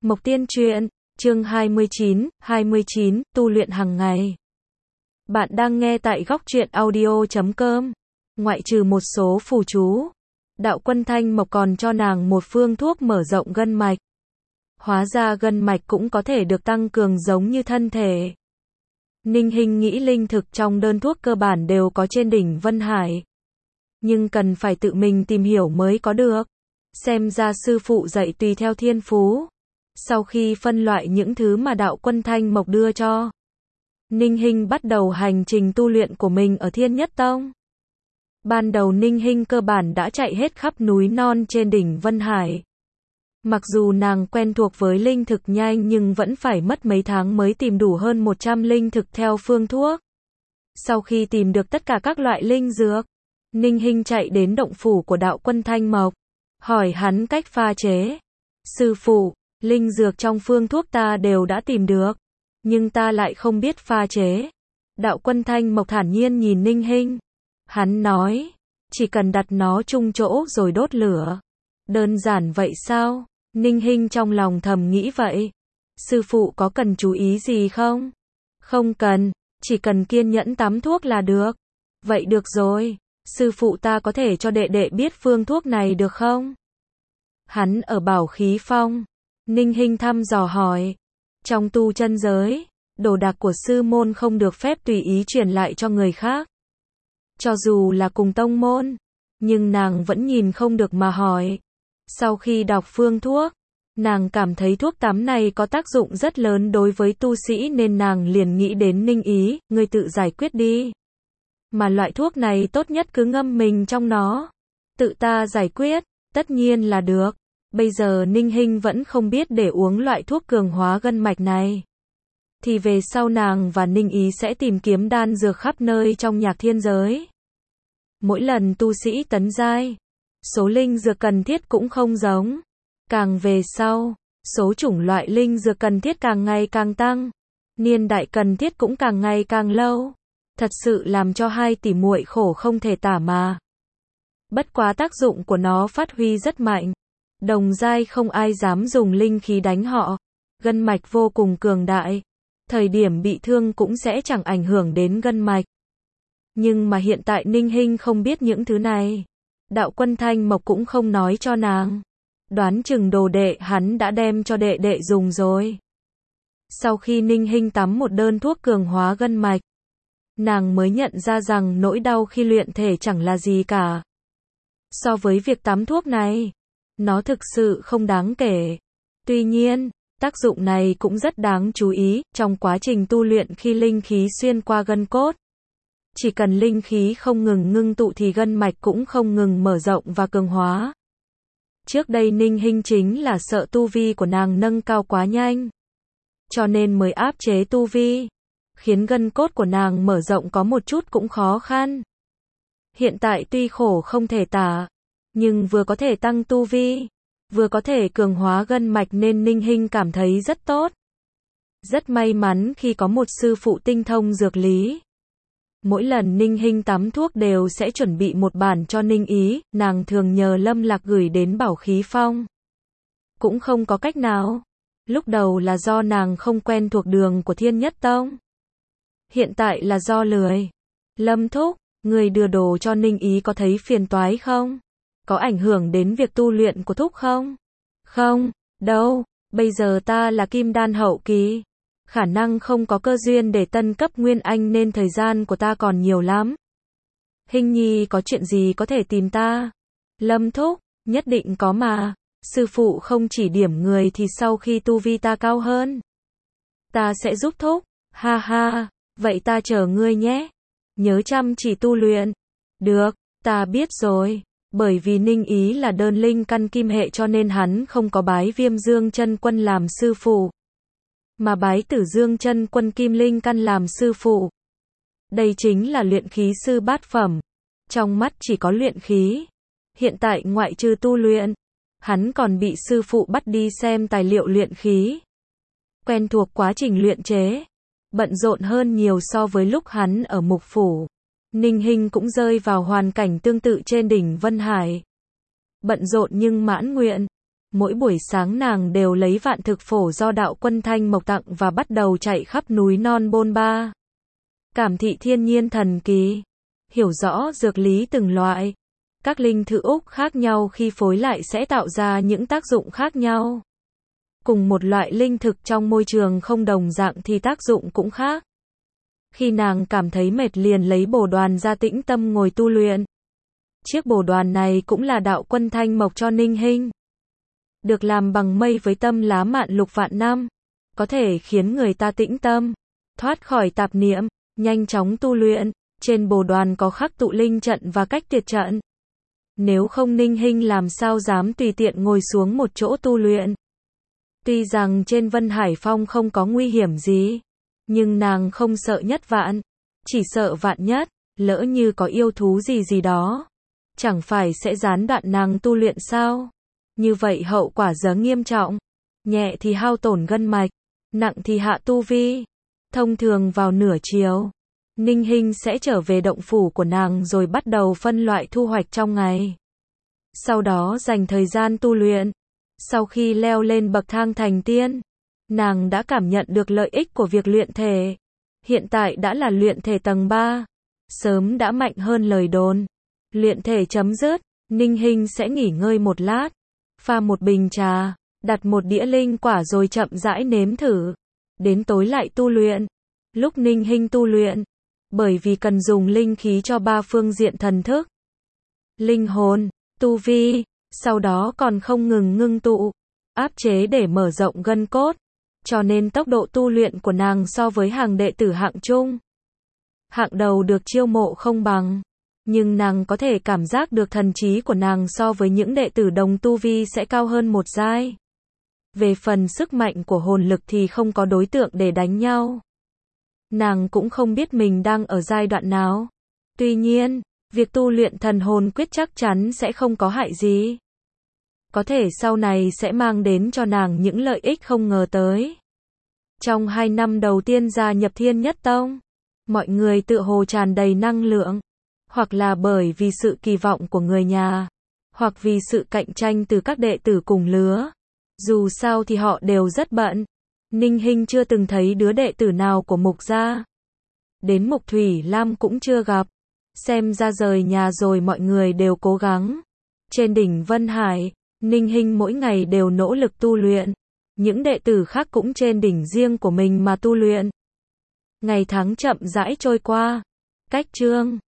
Mộc Tiên Truyện, chương 29, tu luyện hàng ngày. Bạn đang nghe tại góc truyện audio.com. Ngoại trừ một số phù chú, Đạo Quân Thanh Mộc còn cho nàng một phương thuốc mở rộng gân mạch. Hóa ra gân mạch cũng có thể được tăng cường giống như thân thể. Ninh Hinh nghĩ linh thực trong đơn thuốc cơ bản đều có trên đỉnh Vân Hải. Nhưng cần phải tự mình tìm hiểu mới có được. Xem ra sư phụ dạy tùy theo thiên phú. Sau khi phân loại những thứ mà Đạo Quân Thanh Mộc đưa cho, Ninh Hinh bắt đầu hành trình tu luyện của mình ở Thiên Nhất Tông. Ban đầu Ninh Hinh cơ bản đã chạy hết khắp núi non trên đỉnh Vân Hải. Mặc dù nàng quen thuộc với linh thực nhanh nhưng vẫn phải mất mấy tháng mới tìm đủ hơn 100 linh thực theo phương thuốc. Sau khi tìm được tất cả các loại linh dược, Ninh Hinh chạy đến động phủ của Đạo Quân Thanh Mộc, hỏi hắn cách pha chế. Sư phụ, linh dược trong phương thuốc ta đều đã tìm được, nhưng ta lại không biết pha chế. Đạo Quân Thanh Mộc thản nhiên nhìn Ninh Hinh. Hắn nói, chỉ cần đặt nó chung chỗ rồi đốt lửa. Đơn giản vậy sao? Ninh Hinh trong lòng thầm nghĩ vậy. Sư phụ có cần chú ý gì không? Không cần, chỉ cần kiên nhẫn tắm thuốc là được. Vậy được rồi, sư phụ ta có thể cho đệ đệ biết phương thuốc này được không? Hắn ở Bảo Khí Phong. Ninh Hinh thăm dò hỏi. Trong tu chân giới, đồ đạc của sư môn không được phép tùy ý truyền lại cho người khác. Cho dù là cùng tông môn, nhưng nàng vẫn nhìn không được mà hỏi. Sau khi đọc phương thuốc, nàng cảm thấy thuốc tắm này có tác dụng rất lớn đối với tu sĩ nên nàng liền nghĩ đến Ninh Ý, ngươi tự giải quyết đi. Mà loại thuốc này tốt nhất cứ ngâm mình trong nó. Tự ta giải quyết, tất nhiên là được. Bây giờ Ninh Hinh vẫn không biết để uống loại thuốc cường hóa gân mạch này. Thì về sau nàng và Ninh Ý sẽ tìm kiếm đan dược khắp nơi trong nhạc thiên giới. Mỗi lần tu sĩ tấn giai, số linh dược cần thiết cũng không giống. Càng về sau, số chủng loại linh dược cần thiết càng ngày càng tăng. Niên đại cần thiết cũng càng ngày càng lâu. Thật sự làm cho hai tỷ muội khổ không thể tả mà. Bất quá tác dụng của nó phát huy rất mạnh. Đồng giai không ai dám dùng linh khí đánh họ. Gân mạch vô cùng cường đại. Thời điểm bị thương cũng sẽ chẳng ảnh hưởng đến gân mạch. Nhưng mà hiện tại Ninh Hinh không biết những thứ này. Đạo Quân Thanh Mộc cũng không nói cho nàng. Đoán chừng đồ đệ hắn đã đem cho đệ đệ dùng rồi. Sau khi Ninh Hinh tắm một đơn thuốc cường hóa gân mạch, nàng mới nhận ra rằng nỗi đau khi luyện thể chẳng là gì cả. So với việc tắm thuốc này, nó thực sự không đáng kể. Tuy nhiên, tác dụng này cũng rất đáng chú ý trong quá trình tu luyện khi linh khí xuyên qua gân cốt. Chỉ cần linh khí không ngừng ngưng tụ thì gân mạch cũng không ngừng mở rộng và cường hóa. Trước đây Ninh Hinh chính là sợ tu vi của nàng nâng cao quá nhanh, cho nên mới áp chế tu vi, khiến gân cốt của nàng mở rộng có một chút cũng khó khăn. Hiện tại tuy khổ không thể tả, nhưng vừa có thể tăng tu vi, vừa có thể cường hóa gân mạch nên Ninh Hinh cảm thấy rất tốt. Rất may mắn khi có một sư phụ tinh thông dược lý. Mỗi lần Ninh Hinh tắm thuốc đều sẽ chuẩn bị một bản cho Ninh Ý, nàng thường nhờ Lâm Lạc gửi đến Bảo Khí Phong. Cũng không có cách nào. Lúc đầu là do nàng không quen thuộc đường của Thiên Nhất Tông. Hiện tại là do lười. Lâm thúc, người đưa đồ cho Ninh Ý có thấy phiền toái không? Có ảnh hưởng đến việc tu luyện của thúc không? Không, đâu, bây giờ ta là kim đan hậu kỳ. Khả năng không có cơ duyên để tân cấp Nguyên Anh nên thời gian của ta còn nhiều lắm. Hinh nhi có chuyện gì có thể tìm ta? Lâm thúc, nhất định có mà. Sư phụ không chỉ điểm người thì sau khi tu vi ta cao hơn, ta sẽ giúp thúc. Ha ha, vậy ta chờ ngươi nhé. Nhớ chăm chỉ tu luyện. Được, ta biết rồi. Bởi vì Ninh Ý là đơn linh căn kim hệ cho nên hắn không có bái Viêm Dương Chân Quân làm sư phụ, mà bái Tử Dương Chân Quân kim linh căn làm sư phụ. Đây chính là luyện khí sư bát phẩm. Trong mắt chỉ có luyện khí. Hiện tại ngoại trừ tu luyện, hắn còn bị sư phụ bắt đi xem tài liệu luyện khí. Quen thuộc quá trình luyện chế. Bận rộn hơn nhiều so với lúc hắn ở mục phủ. Ninh Hinh cũng rơi vào hoàn cảnh tương tự trên đỉnh Vân Hải. Bận rộn nhưng mãn nguyện. Mỗi buổi sáng nàng đều lấy vạn thực phổ do đạo quân Thanh Mộc tặng và bắt đầu chạy khắp núi non bôn ba. Cảm thị thiên nhiên thần kỳ, hiểu rõ dược lý từng loại. Các linh thử úc khác nhau khi phối lại sẽ tạo ra những tác dụng khác nhau. Cùng một loại linh thực trong môi trường không đồng dạng thì tác dụng cũng khác. Khi nàng cảm thấy mệt liền lấy bồ đoàn ra tĩnh tâm ngồi tu luyện. Chiếc bồ đoàn này cũng là đạo quân Thanh Mộc cho Ninh Hinh. Được làm bằng mây với tâm lá mạn lục vạn năm, có thể khiến người ta tĩnh tâm, thoát khỏi tạp niệm, nhanh chóng tu luyện. Trên bồ đoàn có khắc tụ linh trận và cách tuyệt trận. Nếu không Ninh Hinh làm sao dám tùy tiện ngồi xuống một chỗ tu luyện. Tuy rằng trên Vân Hải Phong không có nguy hiểm gì, nhưng nàng không sợ nhất vạn, chỉ sợ vạn nhất, lỡ như có yêu thú gì đó, chẳng phải sẽ gián đoạn nàng tu luyện sao? Như vậy hậu quả rất nghiêm trọng, nhẹ thì hao tổn gân mạch, nặng thì hạ tu vi. Thông thường vào nửa chiều, Ninh Hinh sẽ trở về động phủ của nàng rồi bắt đầu phân loại thu hoạch trong ngày. Sau đó dành thời gian tu luyện. Sau khi leo lên bậc thang thành tiên, nàng đã cảm nhận được lợi ích của việc luyện thể. Hiện tại đã là luyện thể tầng 3, sớm đã mạnh hơn lời đồn. Luyện thể chấm dứt, Ninh Hinh sẽ nghỉ ngơi một lát, pha một bình trà, đặt một đĩa linh quả rồi chậm rãi nếm thử. Đến tối lại tu luyện. Lúc Ninh Hinh tu luyện, bởi vì cần dùng linh khí cho 3 phương diện thần thức, linh hồn, tu vi, sau đó còn không ngừng ngưng tụ, áp chế để mở rộng gân cốt, cho nên tốc độ tu luyện của nàng so với hàng đệ tử hạng trung, hạng đầu được chiêu mộ không bằng, nhưng nàng có thể cảm giác được thần trí của nàng so với những đệ tử đồng tu vi sẽ cao hơn một giai. Về phần sức mạnh của hồn lực thì không có đối tượng để đánh nhau. Nàng cũng không biết mình đang ở giai đoạn nào. Tuy nhiên, việc tu luyện thần hồn quyết chắc chắn sẽ không có hại gì. Có thể sau này sẽ mang đến cho nàng những lợi ích không ngờ tới. Trong 2 năm đầu tiên gia nhập Thiên Nhất Tông, mọi người tựa hồ tràn đầy năng lượng, hoặc là bởi vì sự kỳ vọng của người nhà, hoặc vì sự cạnh tranh từ các đệ tử cùng lứa. Dù sao thì họ đều rất bận. Ninh Hinh chưa từng thấy đứa đệ tử nào của Mục gia. Đến Mục Thủy Lam cũng chưa gặp. Xem ra rời nhà rồi mọi người đều cố gắng. Trên đỉnh Vân Hải, Ninh Hinh mỗi ngày đều nỗ lực tu luyện. Những đệ tử khác cũng trên đỉnh riêng của mình mà tu luyện. Ngày tháng chậm rãi trôi qua. Cách chương